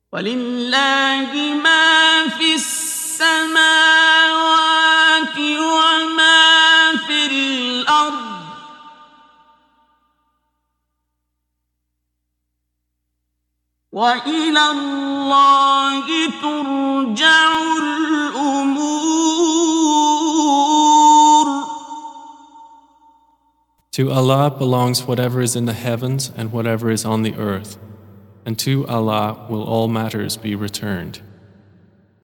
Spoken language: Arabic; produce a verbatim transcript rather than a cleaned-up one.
ولله ما في السماوات وما في الأرض وإلى الله ترجع الأمور. To Allah belongs whatever is in the heavens and whatever is on the earth, and to Allah will all matters be returned.